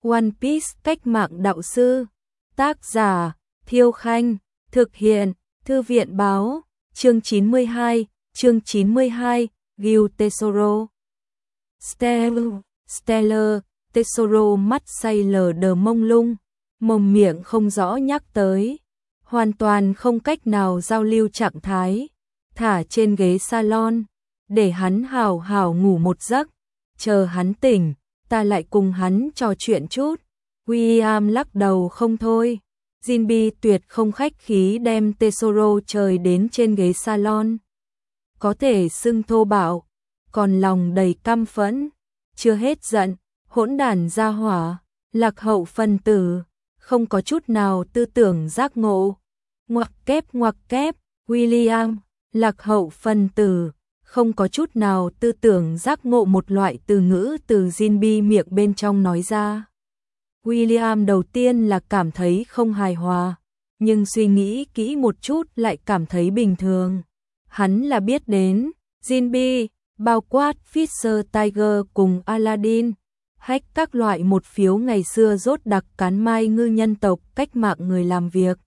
One Piece cách mạng đạo sư. Tác giả Thiêu Khanh. Thực hiện Thư viện báo. Chương 92. Gil Tesoro. Stellar Tesoro mắt say lờ đờ mông lung, mồm miệng không rõ nhắc tới, hoàn toàn không cách nào giao lưu trạng thái, thả trên ghế salon, để hắn hào hào ngủ một giấc, chờ hắn tỉnh, ta lại cùng hắn trò chuyện chút. William lắc đầu không thôi. Jinbe tuyệt không khách khí đem Tesoro trời đến trên ghế salon. Có thể xưng thô bạo, còn lòng đầy căm phẫn, chưa hết giận, hỗn đản gia hỏa, lạc hậu phân tử, không có chút nào tư tưởng giác ngộ. Ngoặc kép, William, lạc hậu phân tử, không có chút nào tư tưởng giác ngộ, một loại từ ngữ từ Jinbe miệng bên trong nói ra. William đầu tiên là cảm thấy không hài hòa, nhưng suy nghĩ kỹ một chút lại cảm thấy bình thường. Hắn là biết đến, Jinbe, bao quát Fisher Tiger cùng Aladdin, hack các loại một phiếu ngày xưa rốt đặc cán mai ngư nhân tộc cách mạng người làm việc.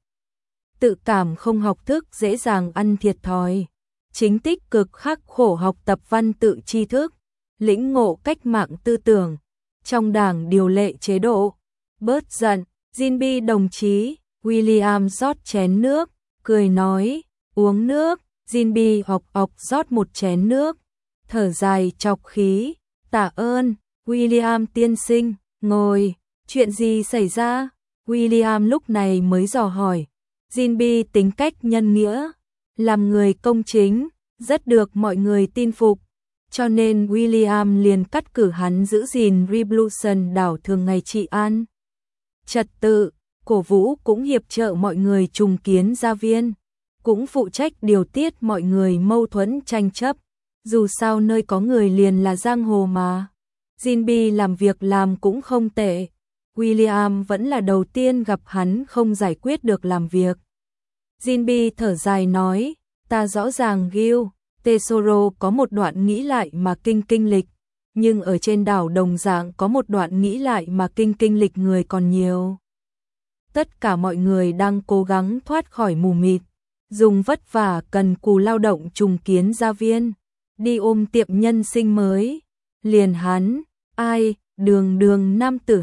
Tự cảm không học thức dễ dàng ăn thiệt thòi, chính tích cực khắc khổ học tập văn tự tri thức, lĩnh ngộ cách mạng tư tưởng, trong đảng điều lệ chế độ. Bớt giận, Jinbe đồng chí. William rót chén nước, cười nói, uống nước. Jinbe ọc rót một chén nước, thở dài chọc khí, tạ ơn, William tiên sinh, ngồi, chuyện gì xảy ra? William lúc này mới dò hỏi. Jinbe tính cách nhân nghĩa, làm người công chính, rất được mọi người tin phục, cho nên William liền cắt cử hắn giữ gìn Revolution đảo thường ngày trị an trật tự, cổ vũ cũng hiệp trợ mọi người trùng kiến gia viên, cũng phụ trách điều tiết mọi người mâu thuẫn tranh chấp, dù sao nơi có người liền là giang hồ mà. Jinbe làm việc làm cũng không tệ, William vẫn là đầu tiên gặp hắn không giải quyết được làm việc. Jinbe thở dài nói, ta rõ ràng Gil Tesoro có một đoạn nghĩ lại mà kinh lịch, nhưng ở trên đảo đồng dạng có một đoạn nghĩ lại mà kinh lịch người còn nhiều. Tất cả mọi người đang cố gắng thoát khỏi mù mịt, dùng vất vả cần cù lao động trùng kiến gia viên, đi ôm tiệm nhân sinh mới. Liền hắn, ai, đường nam tử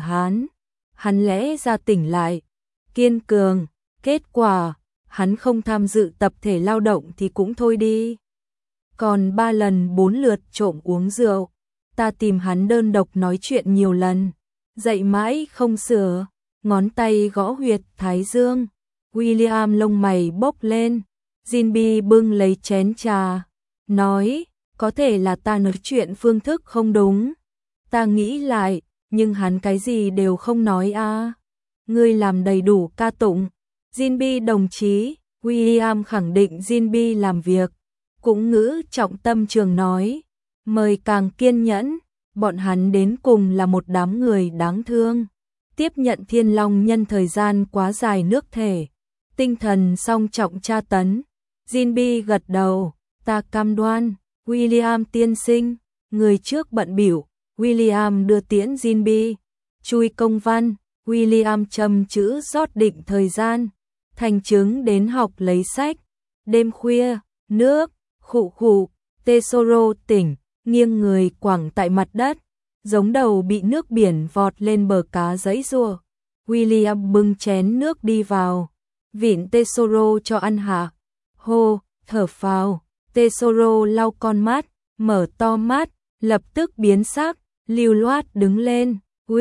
hắn lẽ ra tỉnh lại, kiên cường, kết quả, hắn không tham dự tập thể lao động thì cũng thôi đi. Còn 3 lần 4 lượt trộm uống rượu, ta tìm hắn đơn độc nói chuyện nhiều lần, dạy mãi không sửa, ngón tay gõ huyệt thái dương. William lông mày bốc lên, Jinbe bưng lấy chén trà, nói, có thể là ta nói chuyện phương thức không đúng, ta nghĩ lại, nhưng hắn cái gì đều không nói à. Ngươi làm đầy đủ ca tụng. Jinbe đồng chí. William khẳng định Jinbe làm việc, cũng ngữ trọng tâm trường nói, mời càng kiên nhẫn, bọn hắn đến cùng là một đám người đáng thương, tiếp nhận Thiên Long nhân thời gian quá dài nước thể, tinh thần song trọng tra tấn. Jinbe gật đầu, ta cam đoan. William tiên sinh, người trước bận biểu. William đưa tiễn Jinbe, chui công văn. William châm chữ rót định thời gian, thành chứng đến học lấy sách. Đêm khuya, nước, khụ, Tesoro tỉnh, nghiêng người quẳng tại mặt đất, giống đầu bị nước biển vọt lên bờ cá giãy giụa. William bưng chén nước đi vào, vịn Tesoro cho ăn hạ. Hô, thở phào, Tesoro lau con mắt, mở to mắt, lập tức biến sắc, lưu loát đứng lên.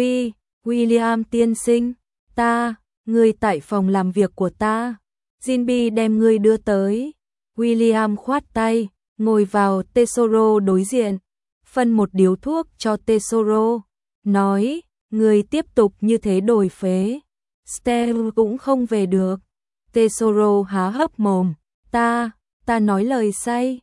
William tiên sinh, ngươi tại phòng làm việc của ta. Jinbe đem ngươi đưa tới. William khoát tay, ngồi vào Tesoro đối diện, phân một điếu thuốc cho Tesoro, nói, ngươi tiếp tục như thế đổi phế, Stella cũng không về được. Tesoro há hốc mồm, ta nói lời say,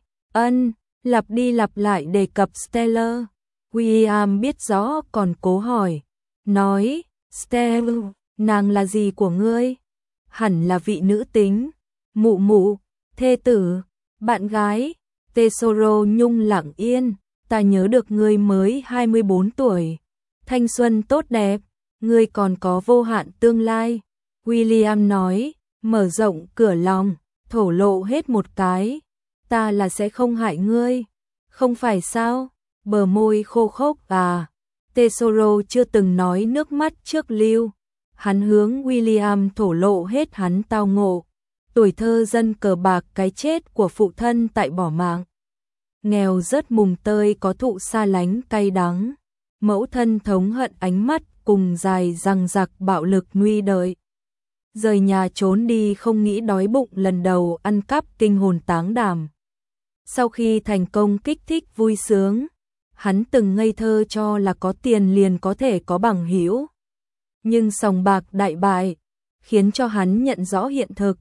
lặp đi lặp lại đề cập Stella. William biết rõ còn cố hỏi, nói, Stella, nàng là gì của ngươi? Hẳn là vị nữ tính, mụ, thê tử, bạn gái. Tesoro nhung lặng yên, ta nhớ được ngươi mới 24 tuổi, thanh xuân tốt đẹp, ngươi còn có vô hạn tương lai. William nói, mở rộng cửa lòng, thổ lộ hết một cái. Ta là sẽ không hại ngươi. Không phải sao? Bờ môi khô khốc à. Tesoro chưa từng nói nước mắt trước lưu. Hắn hướng William thổ lộ hết hắn tao ngộ. Tuổi thơ dân cờ bạc, cái chết của phụ thân tại bỏ mạng. Nghèo rớt mùng tơi có thụ xa lánh cay đắng. Mẫu thân thống hận ánh mắt cùng dài răng rặc bạo lực nguy đợi. Rời nhà trốn đi không nghĩ đói bụng, lần đầu ăn cắp kinh hồn táng đảm. Sau khi thành công kích thích vui sướng, hắn từng ngây thơ cho là có tiền liền có thể có bằng hữu. Nhưng sòng bạc đại bại, khiến cho hắn nhận rõ hiện thực.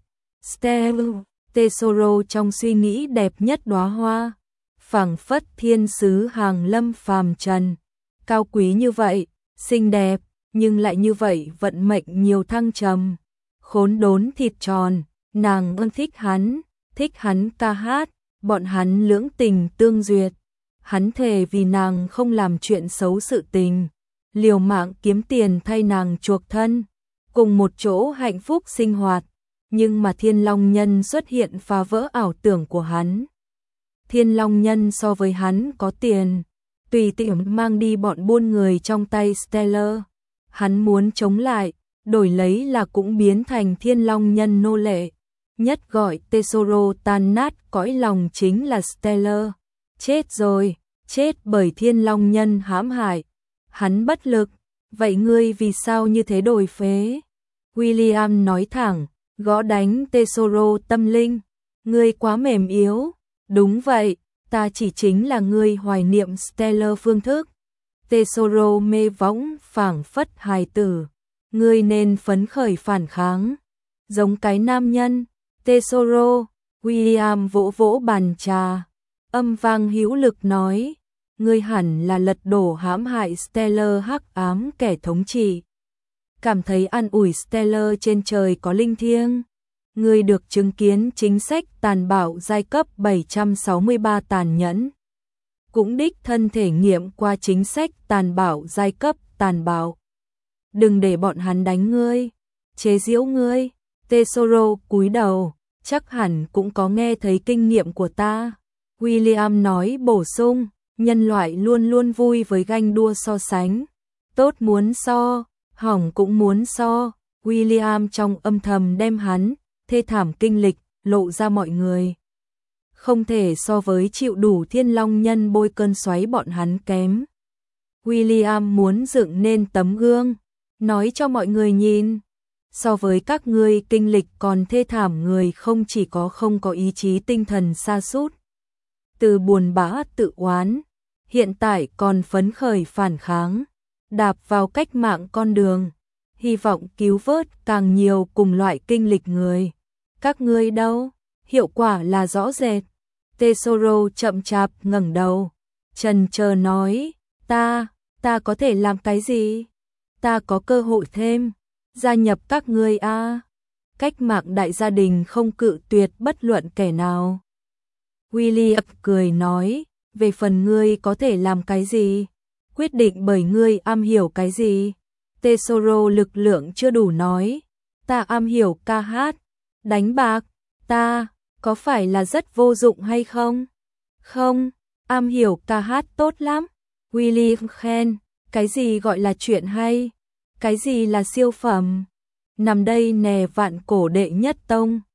Tesoro trong suy nghĩ đẹp nhất đóa hoa, phảng phất thiên sứ hàng lâm phàm trần. Cao quý như vậy, xinh đẹp, nhưng lại như vậy vận mệnh nhiều thăng trầm. Khốn đốn thịt tròn, nàng thích hắn ca hát, bọn hắn lưỡng tình tương duyệt. Hắn thề vì nàng không làm chuyện xấu sự tình, liều mạng kiếm tiền thay nàng chuộc thân, cùng một chỗ hạnh phúc sinh hoạt. Nhưng mà Thiên Long Nhân xuất hiện phá vỡ ảo tưởng của hắn. Thiên Long Nhân so với hắn có tiền, tùy tiện mang đi bọn buôn người trong tay Stellar. Hắn muốn chống lại, đổi lấy là cũng biến thành Thiên Long Nhân nô lệ. Nhất gọi Tesoro tan nát cõi lòng chính là Stellar. Chết rồi, chết bởi Thiên Long Nhân hãm hại. Hắn bất lực, vậy ngươi vì sao như thế đổi phế? William nói thẳng, gõ đánh Tesoro tâm linh. Ngươi quá mềm yếu. Đúng vậy, ta chỉ chính là ngươi hoài niệm Stellar phương thức. Tesoro mê võng phảng phất hài tử. Ngươi nên phấn khởi phản kháng. Giống cái nam nhân. Tesoro, William vỗ vỗ bàn trà. Âm vang hữu lực nói. Ngươi hẳn là lật đổ hãm hại Stellar hắc ám kẻ thống trị. Cảm thấy an ủi Stellar trên trời có linh thiêng. Ngươi được chứng kiến chính sách tàn bạo giai cấp 763 tàn nhẫn. Cũng đích thân thể nghiệm qua chính sách tàn bạo giai cấp tàn bạo. Đừng để bọn hắn đánh ngươi, chế giễu ngươi. Tesoro cúi đầu, chắc hẳn cũng có nghe thấy kinh nghiệm của ta. William nói bổ sung, nhân loại luôn luôn vui với ganh đua so sánh. Tốt muốn so, hỏng cũng muốn so. William trong âm thầm đem hắn thê thảm kinh lịch lộ ra mọi người. Không thể so với chịu đủ Thiên Long Nhân bôi cơn xoáy bọn hắn kém. William muốn dựng nên tấm gương, nói cho mọi người nhìn. So với các ngươi kinh lịch còn thê thảm, người không chỉ có không có ý chí tinh thần sa sút, từ buồn bã tự oán, hiện tại còn phấn khởi phản kháng, đạp vào cách mạng con đường, hy vọng cứu vớt càng nhiều cùng loại kinh lịch người. Các ngươi đâu? Hiệu quả là rõ rệt. Tesoro chậm chạp ngẩng đầu, chần chờ nói, ta có thể làm cái gì? Ta có cơ hội thêm, gia nhập các ngươi a. Cách mạng đại gia đình không cự tuyệt bất luận kẻ nào. William cười nói, về phần ngươi có thể làm cái gì? Quyết định bởi ngươi am hiểu cái gì? Tesoro lực lượng chưa đủ nói, ta am hiểu ca hát, đánh bạc, ta có phải là rất vô dụng hay không? Không, am hiểu ca hát tốt lắm. William khen, cái gì gọi là chuyện hay? Cái gì là siêu phẩm? Nằm đây nè vạn cổ đệ nhất tông.